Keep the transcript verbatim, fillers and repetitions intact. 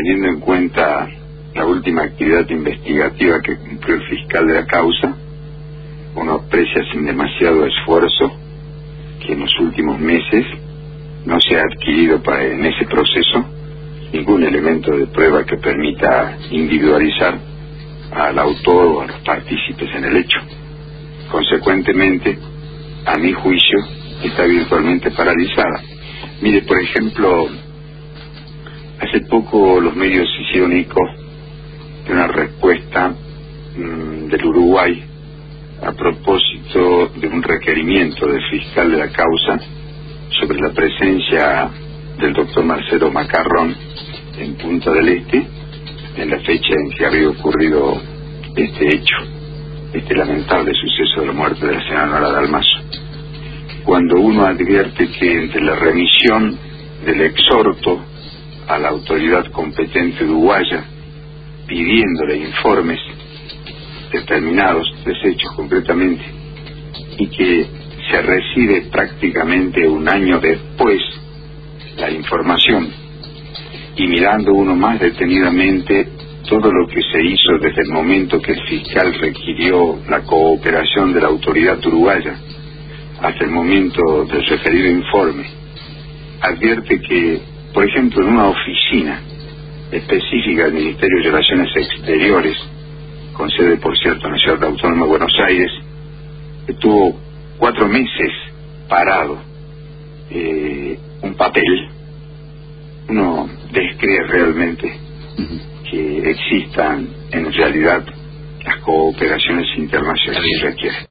teniendo en cuenta la última actividad investigativa que cumplió el fiscal de la causa, uno aprecia sin demasiado esfuerzo que en los últimos meses no se ha adquirido para, en ese proceso, ningún elemento de prueba que permita individualizar al autor o a los partícipes en el hecho. Consecuentemente, a mi juicio, está virtualmente paralizada. Mire, por ejemplo, hace poco los medios hicieron eco de una respuesta mmm, del Uruguay a propósito de un requerimiento del fiscal de la causa sobre la presencia del doctor Marcelo Macarrón en Punta del Este en la fecha en que había ocurrido este hecho, este lamentable suceso de la muerte de la señora Nora Dalmazo. Cuando uno advierte que entre la remisión del exhorto a la autoridad competente uruguaya pidiéndole informes determinados, desechos concretamente, y que se recibe prácticamente un año después la información, y mirando uno más detenidamente todo lo que se hizo desde el momento que el fiscal requirió la cooperación de la autoridad uruguaya hasta el momento del referido informe, advierte que, por ejemplo, en una oficina específica del Ministerio de Relaciones Exteriores, con sede, por cierto, en la Ciudad Autónoma de Buenos Aires, estuvo cuatro meses parado eh, un papel. Uno descree realmente que existan en realidad las cooperaciones internacionales que requieren.